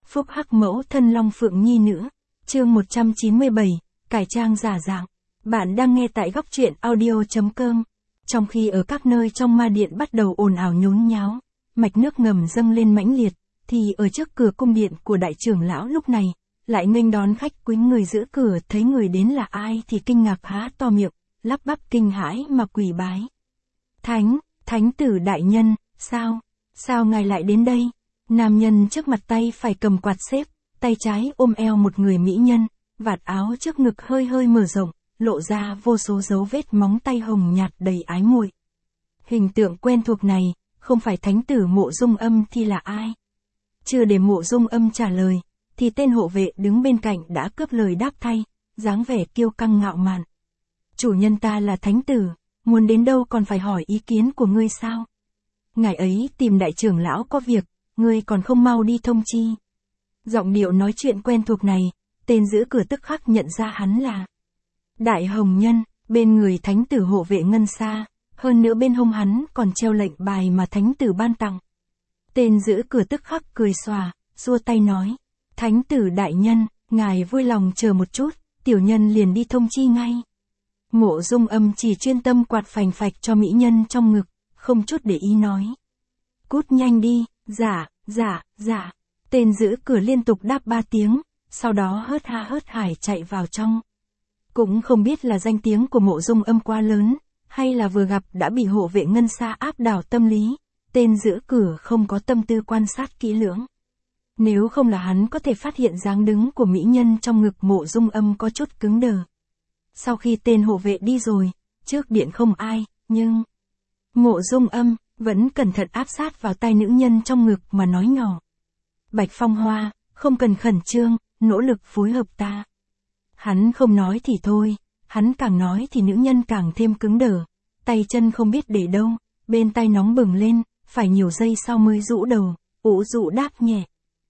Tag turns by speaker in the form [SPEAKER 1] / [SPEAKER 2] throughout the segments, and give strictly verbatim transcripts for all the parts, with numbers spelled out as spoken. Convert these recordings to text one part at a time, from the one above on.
[SPEAKER 1] phúc hắc mẫu thân Long Phượng Nhi Nữ, chương một trăm chín mươi bảy, cải trang giả dạng. Bạn đang nghe tại góc truyện audio chấm com. Trong khi ở các nơi trong ma điện bắt đầu ồn ào nhốn nháo, mạch nước ngầm dâng lên mãnh liệt, thì ở trước cửa cung điện của đại trưởng lão lúc này, lại nghênh đón khách quý. Người giữ cửa thấy người đến là ai thì kinh ngạc há to miệng, lắp bắp kinh hãi mà quỳ bái. Thánh, thánh tử đại nhân, sao, sao ngài lại đến đây? Nam nhân trước mặt tay phải cầm quạt xếp, tay trái ôm eo một người mỹ nhân, vạt áo trước ngực hơi hơi mở rộng, lộ ra vô số dấu vết móng tay hồng nhạt đầy ái muội. Hình tượng quen thuộc này, không phải thánh tử Mộ Dung Âm thì là ai? Chưa để Mộ Dung Âm trả lời, thì tên hộ vệ đứng bên cạnh đã cướp lời đáp thay, dáng vẻ kiêu căng ngạo mạn. Chủ nhân ta là thánh tử, muốn đến đâu còn phải hỏi ý kiến của ngươi sao? Ngài ấy tìm đại trưởng lão có việc, ngươi còn không mau đi thông chi. Giọng điệu nói chuyện quen thuộc này, tên giữ cửa tức khắc nhận ra hắn là Đại Hồng Nhân, bên người thánh tử hộ vệ ngân xa, hơn nữa bên hông hắn còn treo lệnh bài mà thánh tử ban tặng. Tên giữ cửa tức khắc cười xòa, xua tay nói, thánh tử đại nhân, ngài vui lòng chờ một chút, tiểu nhân liền đi thông chi ngay. Mộ Dung Âm chỉ chuyên tâm quạt phành phạch cho mỹ nhân trong ngực, không chút để ý nói. Cút nhanh đi, dạ, dạ, dạ. Tên giữ cửa liên tục đáp ba tiếng, sau đó hớt ha hớt hải chạy vào trong. Cũng không biết là danh tiếng của Mộ Dung Âm quá lớn, hay là vừa gặp đã bị hộ vệ ngân xa áp đảo tâm lý, tên giữ cửa không có tâm tư quan sát kỹ lưỡng. Nếu không là hắn có thể phát hiện dáng đứng của mỹ nhân trong ngực Mộ Dung Âm có chút cứng đờ. Sau khi tên hộ vệ đi rồi, trước điện không ai, nhưng Mộ Dung Âm vẫn cẩn thận áp sát vào tai nữ nhân trong ngực mà nói nhỏ. Bạch Phong Hoa, không cần khẩn trương, nỗ lực phối hợp ta. Hắn không nói thì thôi, hắn càng nói thì nữ nhân càng thêm cứng đờ, tay chân không biết để đâu, bên tay nóng bừng lên, phải nhiều giây sau mới rũ đầu, ủ rũ đáp nhẹ.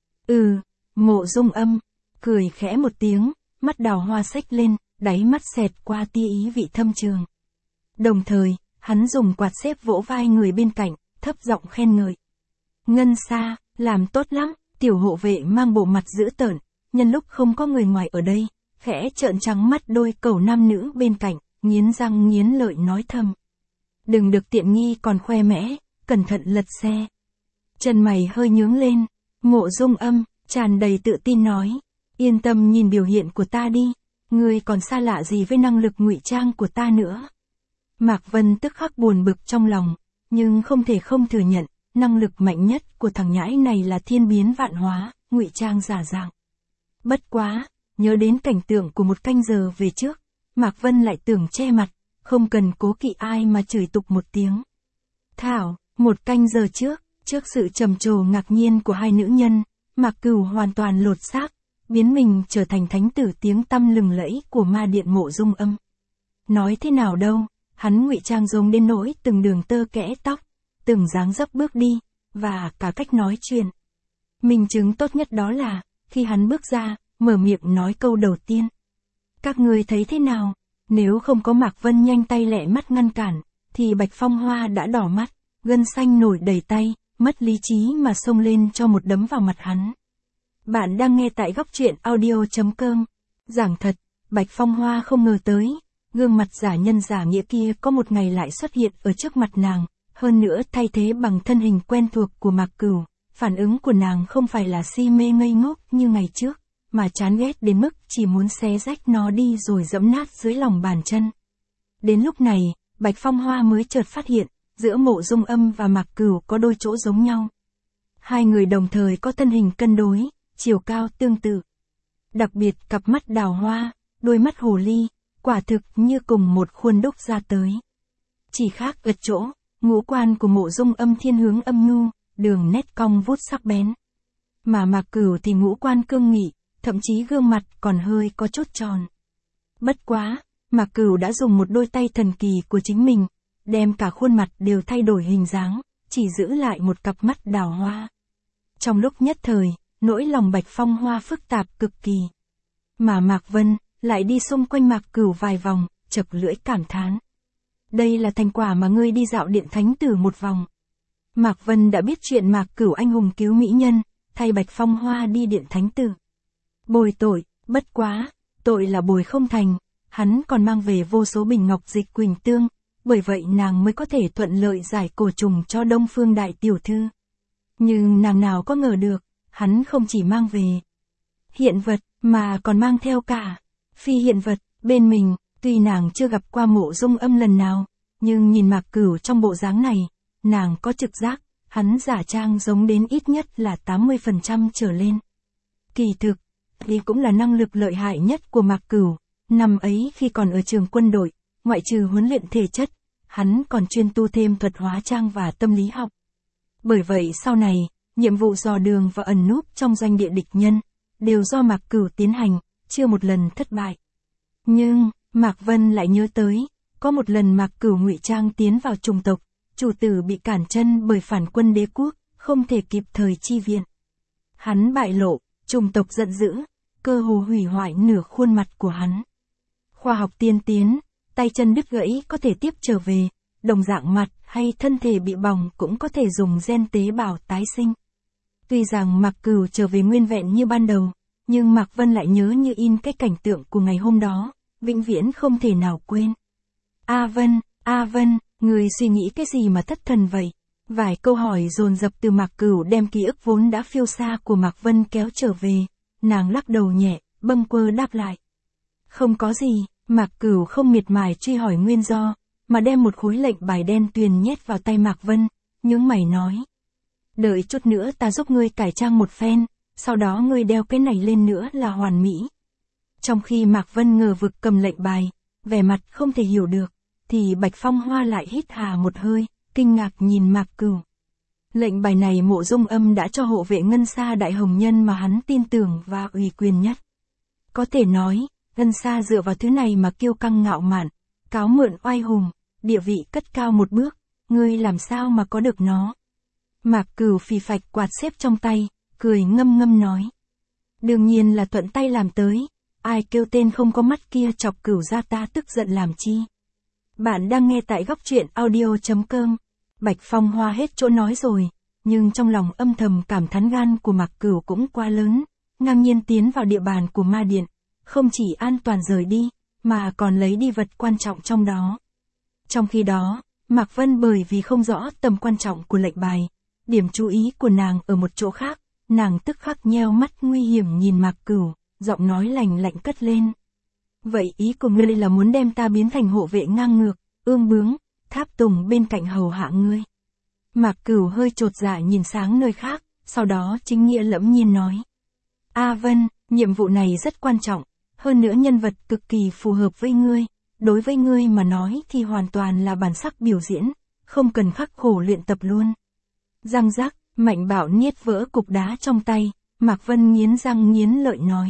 [SPEAKER 1] Ừ, Mộ Dung Âm, cười khẽ một tiếng, mắt đào hoa xếch lên, đáy mắt xẹt qua tia ý vị thâm trường. Đồng thời, hắn dùng quạt xếp vỗ vai người bên cạnh, thấp giọng khen ngợi. Ngân xa, làm tốt lắm, tiểu hộ vệ mang bộ mặt dữ tợn, nhân lúc không có người ngoài ở đây, khẽ trợn trắng mắt đôi cẩu nam nữ bên cạnh, nghiến răng nghiến lợi nói thầm. Đừng được tiện nghi còn khoe mẽ, cẩn thận lật xe. Chân mày hơi nhướng lên, Mộ Dung Âm, tràn đầy tự tin nói. Yên tâm nhìn biểu hiện của ta đi, ngươi còn xa lạ gì với năng lực ngụy trang của ta nữa. Mạc Vân tức khắc buồn bực trong lòng, nhưng không thể không thừa nhận, năng lực mạnh nhất của thằng nhãi này là thiên biến vạn hóa, ngụy trang giả dạng. Bất quá, nhớ đến cảnh tượng của một canh giờ về trước, Mạc Vân lại tưởng che mặt, không cần cố kỵ ai mà chửi tục một tiếng. Thảo, một canh giờ trước, trước sự trầm trồ ngạc nhiên của hai nữ nhân, Mạc Cửu hoàn toàn lột xác, biến mình trở thành thánh tử tiếng tăm lừng lẫy của ma điện Mộ Dung Âm. Nói thế nào đâu, hắn ngụy trang giống đến nỗi từng đường tơ kẽ tóc, từng dáng dấp bước đi, và cả cách nói chuyện. Minh chứng tốt nhất đó là, khi hắn bước ra, mở miệng nói câu đầu tiên. Các ngươi thấy thế nào? Nếu không có Mạc Vân nhanh tay lẹ mắt ngăn cản, thì Bạch Phong Hoa đã đỏ mắt, gân xanh nổi đầy tay, mất lý trí mà xông lên cho một đấm vào mặt hắn. Bạn đang nghe tại góc truyện audio chấm com. Giảng thật, Bạch Phong Hoa không ngờ tới, gương mặt giả nhân giả nghĩa kia có một ngày lại xuất hiện ở trước mặt nàng, hơn nữa thay thế bằng thân hình quen thuộc của Mạc Cửu. Phản ứng của nàng không phải là si mê ngây ngốc như ngày trước, mà chán ghét đến mức chỉ muốn xé rách nó đi rồi dẫm nát dưới lòng bàn chân. Đến lúc này, Bạch Phong Hoa mới chợt phát hiện, giữa Mộ Dung Âm và Mạc Cửu có đôi chỗ giống nhau. Hai người đồng thời có thân hình cân đối, chiều cao tương tự. Đặc biệt cặp mắt đào hoa, đôi mắt hồ ly, quả thực như cùng một khuôn đúc ra tới. Chỉ khác ở chỗ, ngũ quan của Mộ Dung Âm thiên hướng âm nhu, đường nét cong vút sắc bén. Mà Mạc Cửu thì ngũ quan cương nghị, thậm chí gương mặt còn hơi có chút tròn. Bất quá, Mạc Cửu đã dùng một đôi tay thần kỳ của chính mình, đem cả khuôn mặt đều thay đổi hình dáng, chỉ giữ lại một cặp mắt đào hoa. Trong lúc nhất thời, nỗi lòng Bạch Phong Hoa phức tạp cực kỳ. Mà Mạc Vân lại đi xung quanh Mạc Cửu vài vòng, chật lưỡi cảm thán. Đây là thành quả mà ngươi đi dạo điện thánh tử một vòng. Mạc Vân đã biết chuyện Mạc Cửu anh hùng cứu mỹ nhân, thay Bạch Phong Hoa đi điện thánh tử. Bồi tội, bất quá, tội là bồi không thành, hắn còn mang về vô số bình ngọc dịch quỳnh tương, bởi vậy nàng mới có thể thuận lợi giải cổ trùng cho Đông Phương đại tiểu thư. Nhưng nàng nào có ngờ được, hắn không chỉ mang về hiện vật, mà còn mang theo cả phi hiện vật bên mình. Tuy nàng chưa gặp qua Mộ Dung Âm lần nào, nhưng nhìn Mạc Cửu trong bộ dáng này, nàng có trực giác, hắn giả trang giống đến ít nhất là tám mươi phần trăm trở lên. Kỳ thực, đây cũng là năng lực lợi hại nhất của Mạc Cửu. Năm ấy khi còn ở trường quân đội, ngoại trừ huấn luyện thể chất, hắn còn chuyên tu thêm thuật hóa trang và tâm lý học. Bởi vậy sau này, nhiệm vụ dò đường và ẩn núp trong doanh địa địch nhân, đều do Mạc Cửu tiến hành, chưa một lần thất bại. Nhưng, Mạc Vân lại nhớ tới, có một lần Mạc Cửu ngụy trang tiến vào trùng tộc, chủ tử bị cản chân bởi phản quân đế quốc, không thể kịp thời chi viện. Hắn bại lộ, trùng tộc giận dữ, cơ hồ hủy hoại nửa khuôn mặt của hắn. Khoa học tiên tiến, tay chân đứt gãy có thể tiếp trở về, đồng dạng mặt hay thân thể bị bỏng cũng có thể dùng gen tế bào tái sinh. Tuy rằng Mạc Cửu trở về nguyên vẹn như ban đầu, nhưng Mạc Vân lại nhớ như in cái cảnh tượng của ngày hôm đó, vĩnh viễn không thể nào quên. A Vân, A Vân, người suy nghĩ cái gì mà thất thần vậy? Vài câu hỏi dồn dập từ Mạc Cửu đem ký ức vốn đã phiêu xa của Mạc Vân kéo trở về, nàng lắc đầu nhẹ, bâng quơ đáp lại. Không có gì, Mạc Cửu không miệt mài truy hỏi nguyên do, mà đem một khối lệnh bài đen tuyền nhét vào tay Mạc Vân, nhướng mày nói. Đợi chút nữa ta giúp ngươi cải trang một phen, sau đó ngươi đeo cái này lên nữa là hoàn mỹ. Trong khi Mạc Vân ngờ vực cầm lệnh bài, vẻ mặt không thể hiểu được, thì Bạch Phong Hoa lại hít hà một hơi, kinh ngạc nhìn Mạc Cửu. Lệnh bài này Mộ Dung Âm đã cho hộ vệ Ngân Sa đại hồng nhân mà hắn tin tưởng và ủy quyền nhất. Có thể nói, Ngân Sa dựa vào thứ này mà kiêu căng ngạo mạn, cáo mượn oai hùng, địa vị cất cao một bước, ngươi làm sao mà có được nó. Mạc Cửu phì phạch quạt xếp trong tay, cười ngâm ngâm nói. Đương nhiên là thuận tay làm tới, ai kêu tên không có mắt kia chọc Cửu ra ta tức giận làm chi. Bạn đang nghe tại góc truyện audio chấm com. Bạch Phong Hoa hết chỗ nói rồi, nhưng trong lòng âm thầm cảm thán gan của Mạc Cửu cũng quá lớn, ngang nhiên tiến vào địa bàn của ma điện, không chỉ an toàn rời đi, mà còn lấy đi vật quan trọng trong đó. Trong khi đó, Mạc Vân bởi vì không rõ tầm quan trọng của lệnh bài, điểm chú ý của nàng ở một chỗ khác, nàng tức khắc nheo mắt nguy hiểm nhìn Mạc Cửu, giọng nói lạnh lạnh cất lên. Vậy ý của ngươi là muốn đem ta biến thành hộ vệ ngang ngược, ương bướng, tháp tùng bên cạnh hầu hạ ngươi. Mạc Cửu hơi chột dạ nhìn sáng nơi khác, sau đó chính nghĩa lẫm nhiên nói. A Vân, nhiệm vụ này rất quan trọng, hơn nữa nhân vật cực kỳ phù hợp với ngươi, đối với ngươi mà nói thì hoàn toàn là bản sắc biểu diễn, không cần khắc khổ luyện tập luôn. Răng rắc, Mạnh Bảo niết vỡ cục đá trong tay, Mạc Vân nghiến răng nghiến lợi nói.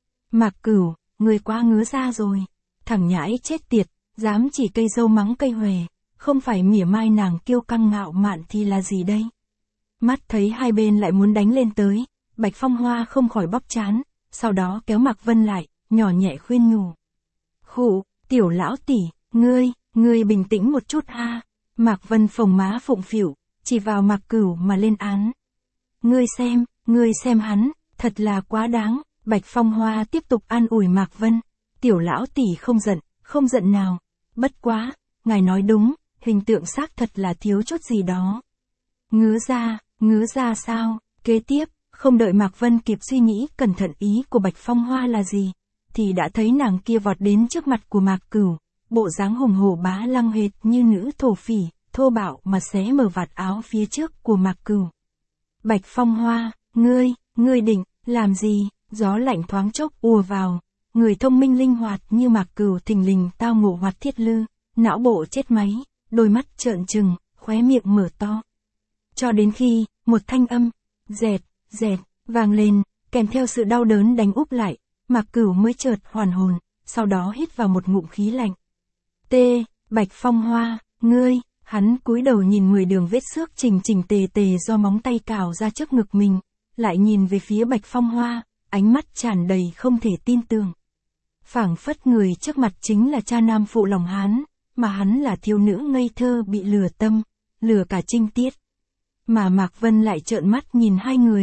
[SPEAKER 1] Mạc Cửu, ngươi quá ngứa ra rồi, thằng nhãi chết tiệt, dám chỉ cây dâu mắng cây huề, không phải mỉa mai nàng kiêu căng ngạo mạn thì là gì đây? Mắt thấy hai bên lại muốn đánh lên tới, Bạch Phong Hoa không khỏi bóp trán, sau đó kéo Mạc Vân lại, nhỏ nhẹ khuyên nhủ. Khụ, tiểu lão tỷ, ngươi, ngươi bình tĩnh một chút ha. Mạc Vân phồng má phụng phịu, chỉ vào Mạc Cửu mà lên án. Ngươi xem, ngươi xem hắn, thật là quá đáng. Bạch Phong Hoa tiếp tục an ủi Mạc Vân. Tiểu lão tỷ không giận, không giận nào. Bất quá, ngài nói đúng, hình tượng xác thật là thiếu chút gì đó. Ngứa ra, ngứa ra sao? Kế tiếp, không đợi Mạc Vân kịp suy nghĩ cẩn thận ý của Bạch Phong Hoa là gì, thì đã thấy nàng kia vọt đến trước mặt của Mạc Cửu, bộ dáng hùng hổ bá lăng hệt như nữ thổ phỉ, thô bạo mà xé mở vạt áo phía trước của Mạc Cửu. Bạch Phong Hoa, ngươi, ngươi định, làm gì? Gió lạnh thoáng chốc ùa vào, người thông minh linh hoạt như Mạc Cửu thình lình tao ngộ hoạt thiết lư, não bộ chết máy, đôi mắt trợn trừng, khóe miệng mở to. Cho đến khi, một thanh âm, dẹt, dẹt, vang lên, kèm theo sự đau đớn đánh úp lại, Mạc Cửu mới chợt hoàn hồn, sau đó hít vào một ngụm khí lạnh. T, Bạch Phong Hoa, ngươi, hắn cúi đầu nhìn mười đường vết xước chỉnh chỉnh tề tề do móng tay cào ra trước ngực mình, lại nhìn về phía Bạch Phong Hoa, ánh mắt tràn đầy không thể tin tưởng. Phảng phất người trước mặt chính là cha nam phụ lòng hắn, mà hắn là thiếu nữ ngây thơ bị lừa tâm, lừa cả trinh tiết. Mà Mạc Vân lại trợn mắt nhìn hai người,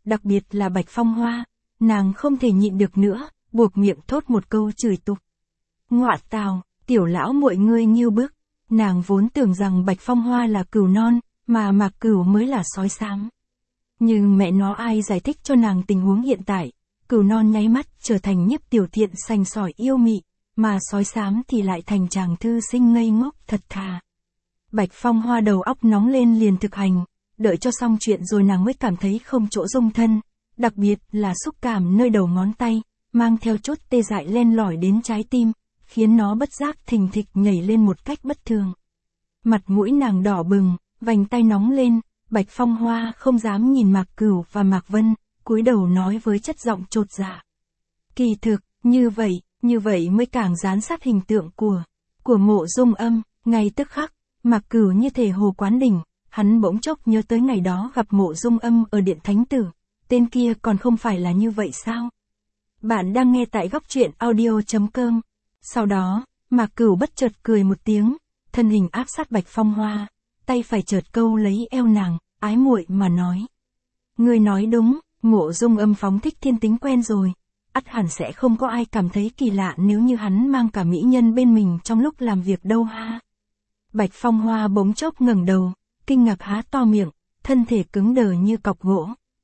[SPEAKER 1] đặc biệt là Bạch Phong Hoa, nàng không thể nhịn được nữa, buộc miệng thốt một câu chửi tục. Ngọa tào, tiểu lão muội ngươi nghiêu bức, nàng vốn tưởng rằng Bạch Phong Hoa là cừu non, mà Mạc Cửu mới là sói xám. Nhưng mẹ nó ai giải thích cho nàng tình huống hiện tại, cừu non nháy mắt trở thành Nhiếp Tiểu Thiện sành sỏi yêu mị, mà sói xám thì lại thành chàng thư sinh ngây ngốc thật thà. Bạch Phong Hoa đầu óc nóng lên liền thực hành, đợi cho xong chuyện rồi nàng mới cảm thấy không chỗ dung thân, đặc biệt là xúc cảm nơi đầu ngón tay, mang theo chút tê dại len lỏi đến trái tim, khiến nó bất giác thình thịch nhảy lên một cách bất thường. Mặt mũi nàng đỏ bừng, vành tay nóng lên, Bạch Phong Hoa không dám nhìn Mạc Cửu và Mạc Vân, cúi đầu nói với chất giọng chột dạ. Kỳ thực, như vậy, như vậy mới càng dán sát hình tượng của, của Mộ Dung Âm, ngay tức khắc, Mạc Cửu như thể hồ quán đỉnh, hắn bỗng chốc nhớ tới ngày đó gặp Mộ Dung Âm ở Điện Thánh Tử, tên kia còn không phải là như vậy sao? Bạn đang nghe tại góc truyện audio chấm com. Sau đó, Mạc Cửu bất chợt cười một tiếng, thân hình áp sát Bạch Phong Hoa, tay phải chợt câu lấy eo nàng, ái muội mà nói. Ngươi nói đúng, Mộ Dung Âm phóng thích thiên tính quen rồi, ắt hẳn sẽ không có ai cảm thấy kỳ lạ nếu như hắn mang cả mỹ nhân bên mình trong lúc làm việc đâu ha. Bạch Phong Hoa bỗng chốc ngẩng đầu, kinh ngạc há to miệng, thân thể cứng đờ như cọc gỗ.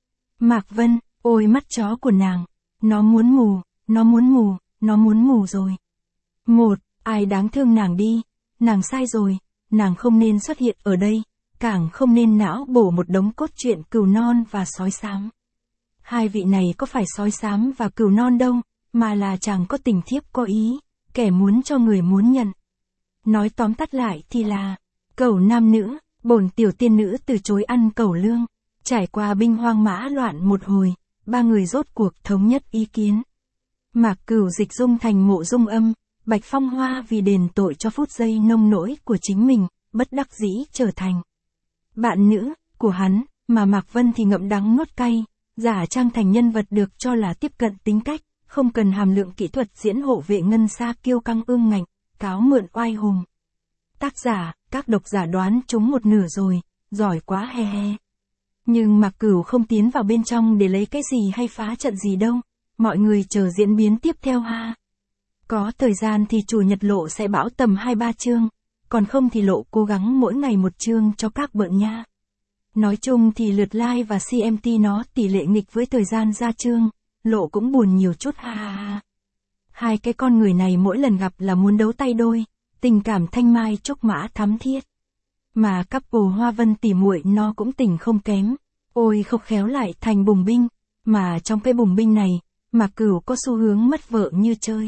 [SPEAKER 1] Mạc Vân, ôi mắt chó của nàng, nó muốn mù, nó muốn mù, nó muốn mù rồi. Một, ai đáng thương nàng đi, nàng sai rồi, nàng không nên xuất hiện ở đây, càng không nên não bổ một đống cốt truyện cừu non và sói xám. Hai vị này có phải sói xám và cừu non đâu, mà là chàng có tình thiếp có ý, kẻ muốn cho người muốn nhận. Nói tóm tắt lại thì là, cẩu nam nữ, bổn tiểu tiên nữ từ chối ăn cẩu lương, trải qua binh hoang mã loạn một hồi, ba người rốt cuộc thống nhất ý kiến. Mạc Cửu dịch dung thành Mộ Dung Âm, Bạch Phong Hoa vì đền tội cho phút giây nông nỗi của chính mình, bất đắc dĩ trở thành bạn nữ của hắn, mà Mạc Vân thì ngậm đắng nuốt cay, giả trang thành nhân vật được cho là tiếp cận tính cách, không cần hàm lượng kỹ thuật diễn hộ vệ ngân xa kiêu căng ương ngạnh, cáo mượn oai hùng. Tác giả, các độc giả đoán trúng một nửa rồi, giỏi quá he he. Nhưng Mạc Cửu không tiến vào bên trong để lấy cái gì hay phá trận gì đâu, mọi người chờ diễn biến tiếp theo ha. Có thời gian thì chủ nhật lộ sẽ bão tầm hai ba chương, còn không thì lộ cố gắng mỗi ngày một chương cho các bạn nha. Nói chung thì lượt like và xê em tê nó tỷ lệ nghịch với thời gian ra chương, lộ cũng buồn nhiều chút ha ha ha. Hai cái con người này mỗi lần gặp là muốn đấu tay đôi, tình cảm thanh mai trúc mã thắm thiết. Mà couple Hoa Vân tỉ muội nó cũng tình không kém, ôi không khéo lại thành bùng binh, mà trong cái bùng binh này, Mạc Cửu có xu hướng mất vợ như chơi.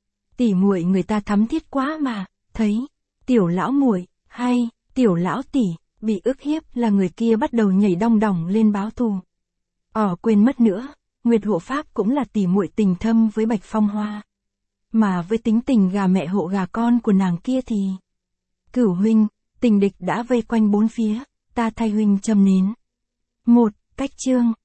[SPEAKER 1] Tỉ muội người ta thắm thiết quá mà, thấy, tiểu lão muội, hay, tiểu lão tỷ, bị ức hiếp là người kia bắt đầu nhảy đong đỏng lên báo thù. Ỏ quên mất nữa, Nguyệt Hộ Pháp cũng là tỉ muội tình thâm với Bạch Phong Hoa. Mà với tính tình gà mẹ hộ gà con của nàng kia thì... Cửu huynh, tình địch đã vây quanh bốn phía, ta thay huynh châm nến. Một, cách chương.